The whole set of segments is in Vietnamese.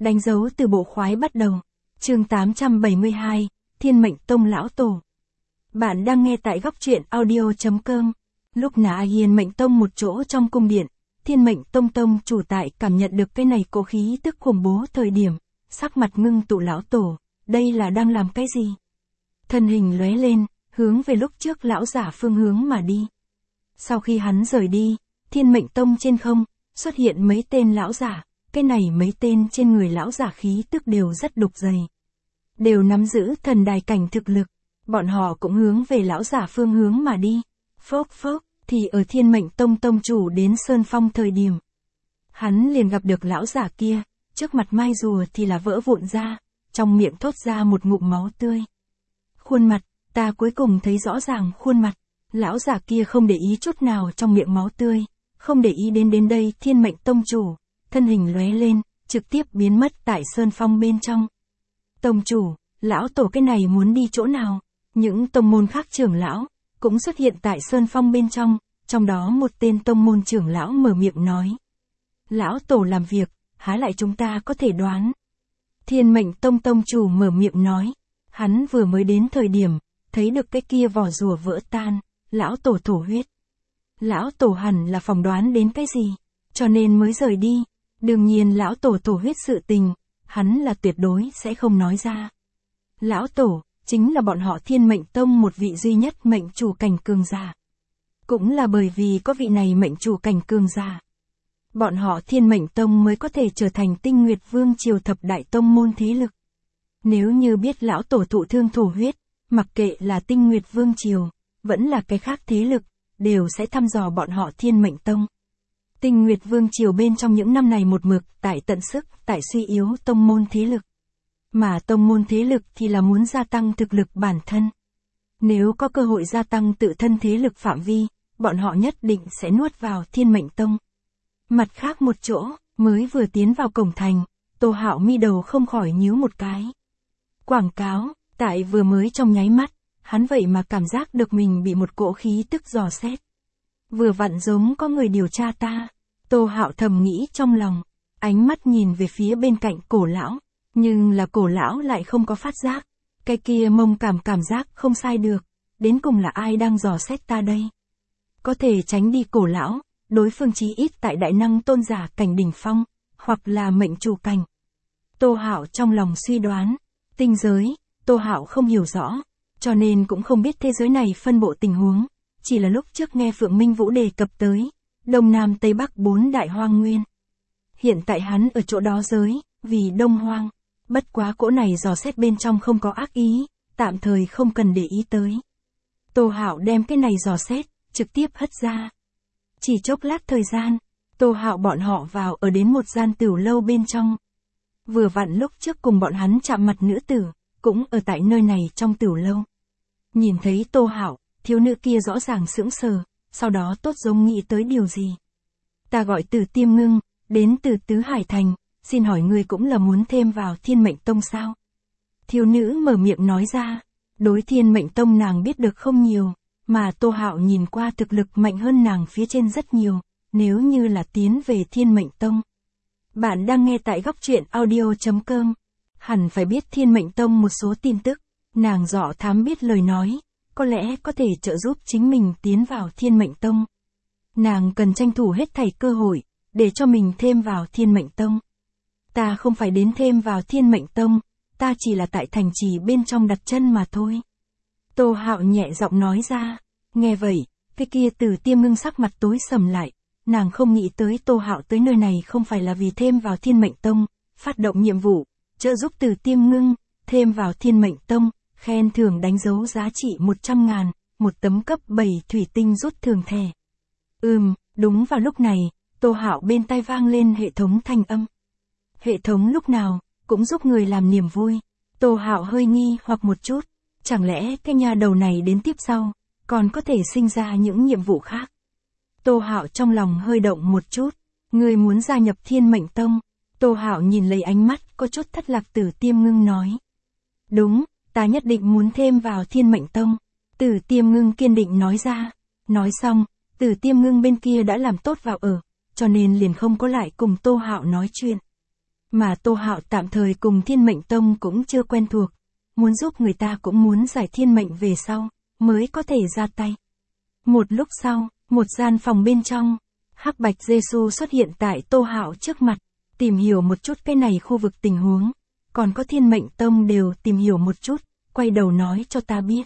Đánh dấu từ bộ khoái bắt đầu. Chương 872, Thiên Mệnh Tông Lão Tổ. Bạn đang nghe tại góc truyện audio.com. Lúc Na Hiên Mệnh Tông một chỗ trong cung điện, Thiên Mệnh Tông Tông chủ tại cảm nhận được cái này cỗ khí tức khủng bố thời điểm, sắc mặt ngưng tụ lão tổ, đây là đang làm cái gì? Thân hình lóe lên, hướng về lúc trước lão giả phương hướng mà đi. Sau khi hắn rời đi, Thiên Mệnh Tông trên không, xuất hiện mấy tên lão giả, cái này mấy tên trên người lão giả khí tức đều rất đục dày. Đều nắm giữ thần đài cảnh thực lực, bọn họ cũng hướng về lão giả phương hướng mà đi. Phốc phốc, thì ở Thiên Mệnh Tông tông chủ đến Sơn Phong thời điểm. Hắn liền gặp được lão giả kia, trước mặt mai rùa thì là vỡ vụn ra, trong miệng thốt ra một ngụm máu tươi. Khuôn mặt, ta cuối cùng thấy rõ ràng khuôn mặt, lão giả kia không để ý chút nào trong miệng máu tươi, không để ý đến đây Thiên Mệnh Tông chủ, thân hình lóe lên, trực tiếp biến mất tại Sơn Phong bên trong. Tông chủ, lão tổ cái này muốn đi chỗ nào? Những tông môn khác trưởng lão cũng xuất hiện tại Sơn Phong bên trong đó một tên tông môn trưởng lão mở miệng nói. Lão tổ làm việc, há lại chúng ta có thể đoán. Thiên Mệnh Tông tông chủ mở miệng nói, hắn vừa mới đến thời điểm, thấy được cái kia vỏ rùa vỡ tan, lão tổ thổ huyết. Lão tổ hẳn là phỏng đoán đến cái gì, cho nên mới rời đi. Đương nhiên lão tổ thổ huyết sự tình, hắn là tuyệt đối sẽ không nói ra. Lão tổ, chính là bọn họ Thiên Mệnh Tông một vị duy nhất mệnh chủ cảnh cường giả. Cũng là bởi vì có vị này mệnh chủ cảnh cường giả, bọn họ Thiên Mệnh Tông mới có thể trở thành Tinh Nguyệt Vương triều thập đại tông môn thế lực. Nếu như biết lão tổ thụ thương thổ huyết, mặc kệ là Tinh Nguyệt Vương triều, vẫn là cái khác thế lực, đều sẽ thăm dò bọn họ Thiên Mệnh Tông. Tinh Nguyệt Vương triều bên trong những năm này một mực tại tận sức, tại suy yếu tông môn thế lực. Mà tông môn thế lực thì là muốn gia tăng thực lực bản thân. Nếu có cơ hội gia tăng tự thân thế lực phạm vi, bọn họ nhất định sẽ nuốt vào Thiên Mệnh Tông. Mặt khác một chỗ, mới vừa tiến vào cổng thành, Tô Hạo mi đầu không khỏi nhíu một cái. Quảng cáo, tại vừa mới trong nháy mắt, hắn vậy mà cảm giác được mình bị một cỗ khí tức dò xét. Vừa vặn giống có người điều tra ta. Tô Hạo thầm nghĩ trong lòng, ánh mắt nhìn về phía bên cạnh cổ lão, nhưng là cổ lão lại không có phát giác. Cái kia mông cảm giác không sai được, đến cùng là ai đang dò xét ta đây? Có thể tránh đi cổ lão, đối phương chí ít tại đại năng tôn giả cảnh đỉnh phong, hoặc là mệnh chủ cảnh. Tô Hạo trong lòng suy đoán, tinh giới, Tô Hạo không hiểu rõ, cho nên cũng không biết thế giới này phân bộ tình huống, chỉ là lúc trước nghe Phượng Minh Vũ đề cập tới, Đông Nam Tây Bắc 4 đại hoang nguyên. Hiện tại hắn ở chỗ đó giới, vì Đông Hoang, bất quá cỗ này dò xét bên trong không có ác ý, tạm thời không cần để ý tới. Tô Hạo đem cái này dò xét, trực tiếp hất ra. Chỉ chốc lát thời gian, Tô Hạo bọn họ vào ở đến một gian tửu lâu bên trong. Vừa vặn lúc trước cùng bọn hắn chạm mặt nữ tử, cũng ở tại nơi này trong tửu lâu. Nhìn thấy Tô Hạo, thiếu nữ kia rõ ràng sững sờ, sau đó tốt giống nghĩ tới điều gì. Ta gọi Từ Tiêm Ngưng, đến từ Tứ Hải Thành, xin hỏi ngươi cũng là muốn thêm vào Thiên Mệnh Tông sao? Thiếu nữ mở miệng nói ra, đối Thiên Mệnh Tông nàng biết được không nhiều, mà Tô Hạo nhìn qua thực lực mạnh hơn nàng phía trên rất nhiều, nếu như là tiến về Thiên Mệnh Tông. Bạn đang nghe tại góc truyện audio.com, hẳn phải biết Thiên Mệnh Tông một số tin tức, nàng dọ thám biết lời nói, có lẽ có thể trợ giúp chính mình tiến vào Thiên Mệnh Tông. Nàng cần tranh thủ hết thảy cơ hội, để cho mình thêm vào Thiên Mệnh Tông. Ta không phải đến thêm vào Thiên Mệnh Tông, ta chỉ là tại thành trì bên trong đặt chân mà thôi. Tô Hạo nhẹ giọng nói ra, nghe vậy, cái kia Từ Tiêm Ngưng sắc mặt tối sầm lại, nàng không nghĩ tới Tô Hạo tới nơi này không phải là vì thêm vào Thiên Mệnh Tông, phát động nhiệm vụ, trợ giúp Từ Tiêm Ngưng, thêm vào Thiên Mệnh Tông, khen thưởng đánh dấu giá trị 100.000, một tấm cấp 7 thủy tinh rút thưởng thẻ. Đúng vào lúc này, Tô Hạo bên tai vang lên hệ thống thanh âm. Hệ thống lúc nào, cũng giúp người làm niềm vui. Tô Hạo hơi nghi hoặc một chút, chẳng lẽ cái nhà đầu này đến tiếp sau, còn có thể sinh ra những nhiệm vụ khác. Tô Hạo trong lòng hơi động một chút, người muốn gia nhập Thiên Mệnh Tông. Tô Hạo nhìn lấy ánh mắt có chút thất lạc Từ Tiêm Ngưng nói. Đúng, ta nhất định muốn thêm vào Thiên Mệnh Tông. Từ Tiêm Ngưng kiên định nói ra. Nói xong, Từ Tiêm Ngưng bên kia đã làm tốt vào ở, cho nên liền không có lại cùng Tô Hạo nói chuyện. Mà Tô Hạo tạm thời cùng Thiên Mệnh Tông cũng chưa quen thuộc, muốn giúp người ta cũng muốn giải thiên mệnh về sau, mới có thể ra tay. Một lúc sau, một gian phòng bên trong, Hắc Bạch Giê-xu xuất hiện tại Tô Hạo trước mặt, tìm hiểu một chút cái này khu vực tình huống, còn có Thiên Mệnh Tông đều tìm hiểu một chút, quay đầu nói cho ta biết.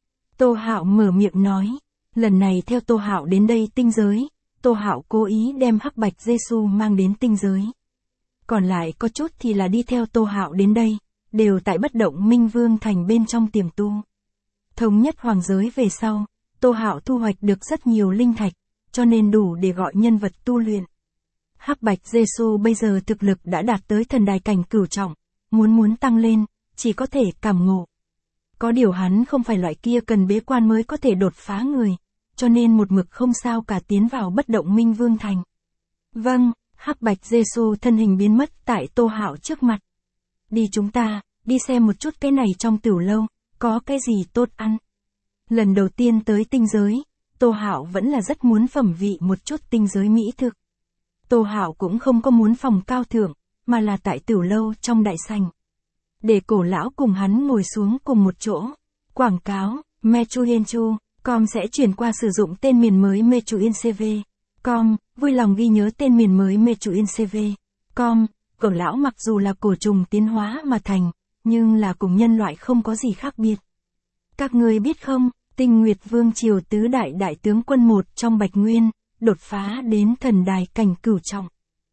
Tô Hạo mở miệng nói, lần này theo Tô Hạo đến đây tinh giới, Tô Hạo cố ý đem Hắc Bạch Giê-xu mang đến tinh giới. Còn lại có chút thì là đi theo Tô Hạo đến đây, đều tại Bất Động Minh Vương Thành bên trong tiềm tu. Thống nhất hoàng giới về sau, Tô Hạo thu hoạch được rất nhiều linh thạch, cho nên đủ để gọi nhân vật tu luyện. Hắc Bạch Giê-xu bây giờ thực lực đã đạt tới thần đài cảnh cửu trọng, muốn tăng lên, chỉ có thể cảm ngộ. Có điều hắn không phải loại kia cần bế quan mới có thể đột phá người, cho nên một mực không sao cả tiến vào Bất Động Minh Vương Thành. Vâng, Hắc Bạch Giê-xu thân hình biến mất tại Tô Hạo trước mặt. Đi chúng ta, đi xem một chút cái này trong tửu lâu, có cái gì tốt ăn. Lần đầu tiên tới tinh giới, Tô Hạo vẫn là rất muốn phẩm vị một chút tinh giới mỹ thực. Tô Hạo cũng không có muốn phòng cao thượng, mà là tại tửu lâu trong đại sảnh. Để cổ lão cùng hắn ngồi xuống cùng một chỗ. Quảng cáo, Mechuyenchu.com sẽ chuyển qua sử dụng tên miền mới Mechuyencv.com, vui lòng ghi nhớ tên miền mới Mechuyencv.com. Cổ lão mặc dù là cổ trùng tiến hóa mà thành, nhưng là cùng nhân loại không có gì khác biệt. Các ngươi biết không, Tinh Nguyệt Vương triều tứ đại đại tướng quân một trong Bạch Nguyên, đột phá đến thần đài cảnh cửu trọng.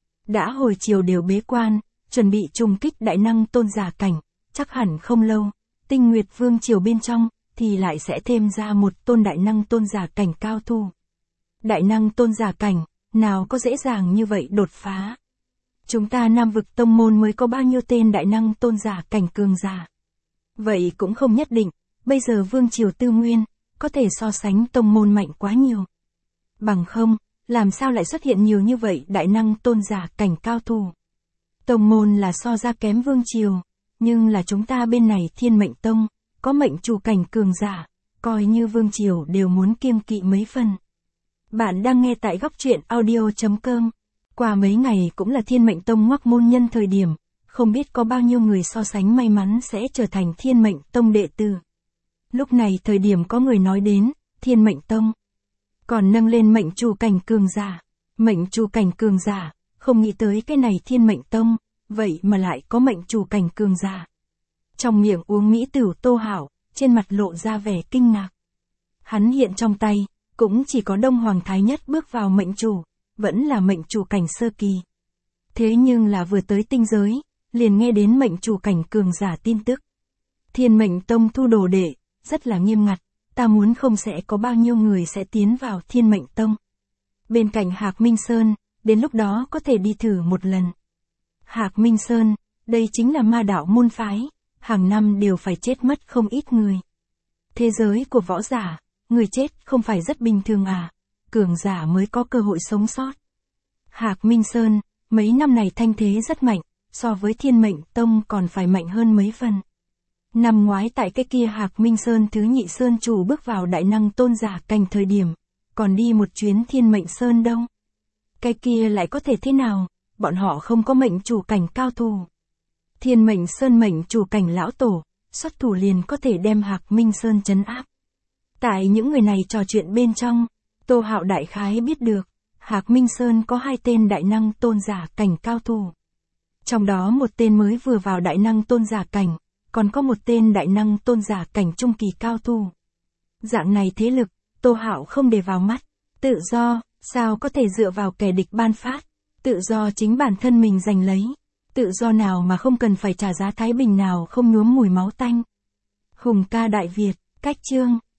Đã hồi chiều đều bế quan, chuẩn bị trùng kích đại năng tôn giả cảnh, chắc hẳn không lâu, Tinh Nguyệt Vương triều bên trong, thì lại sẽ thêm ra một tôn đại năng tôn giả cảnh cao thủ. Đại năng tôn giả cảnh, nào có dễ dàng như vậy đột phá. Chúng ta Nam vực tông môn mới có bao nhiêu tên đại năng tôn giả cảnh cường giả. Vậy cũng không nhất định, bây giờ Vương triều tư nguyên, có thể so sánh tông môn mạnh quá nhiều. Bằng không, làm sao lại xuất hiện nhiều như vậy đại năng tôn giả cảnh cao thủ. Tông môn là so ra kém Vương triều, nhưng là chúng ta bên này Thiên Mệnh Tông, có mệnh chủ cảnh cường giả, coi như Vương triều đều muốn kiêng kỵ mấy phần. Bạn đang nghe tại góc truyện audio.com. Qua mấy ngày cũng là Thiên Mệnh Tông ngoác môn nhân thời điểm, không biết có bao nhiêu người so sánh may mắn sẽ trở thành Thiên Mệnh Tông đệ tử. Lúc này thời điểm có người nói đến, Thiên Mệnh Tông còn nâng lên mệnh chủ cảnh cường giả. Mệnh chủ cảnh cường giả, không nghĩ tới cái này Thiên Mệnh Tông, vậy mà lại có mệnh chủ cảnh cường giả. Trong miệng uống mỹ tử Tô Hạo, trên mặt lộ ra vẻ kinh ngạc. Hắn hiện trong tay, cũng chỉ có Đông Hoàng Thái Nhất bước vào mệnh chủ, vẫn là mệnh chủ cảnh sơ kỳ. Thế nhưng là vừa tới tinh giới, liền nghe đến mệnh chủ cảnh cường giả tin tức. Thiên Mệnh Tông thu đồ đệ, rất là nghiêm ngặt, ta muốn không sẽ có bao nhiêu người sẽ tiến vào Thiên Mệnh Tông. Bên cạnh Hạc Minh Sơn, đến lúc đó có thể đi thử một lần. Hạc Minh Sơn, đây chính là ma đạo môn phái, hàng năm đều phải chết mất không ít người. Thế giới của võ giả, người chết không phải rất bình thường à, cường giả mới có cơ hội sống sót. Hạc Minh Sơn, mấy năm này thanh thế rất mạnh, so với Thiên Mệnh Tông còn phải mạnh hơn mấy phần. Năm ngoái tại cái kia Hạc Minh Sơn thứ nhị Sơn chủ bước vào đại năng tôn giả cảnh thời điểm, còn đi một chuyến Thiên Mệnh Sơn đâu. Cái kia lại có thể thế nào, bọn họ không có mệnh chủ cảnh cao thủ. Thiên Mệnh Sơn mệnh chủ cảnh lão tổ, xuất thủ liền có thể đem Hạc Minh Sơn trấn áp. Tại những người này trò chuyện bên trong, Tô Hạo đại khái biết được, Hạc Minh Sơn có 2 tên đại năng tôn giả cảnh cao thủ. Trong đó một tên mới vừa vào đại năng tôn giả cảnh, còn có một tên đại năng tôn giả cảnh trung kỳ cao thủ. Dạng này thế lực, Tô Hạo không để vào mắt. Tự do, sao có thể dựa vào kẻ địch ban phát, tự do chính bản thân mình giành lấy. Tự do nào mà không cần phải trả giá thái bình nào không nhuốm mùi máu tanh. Hùng ca Đại Việt, cách chương.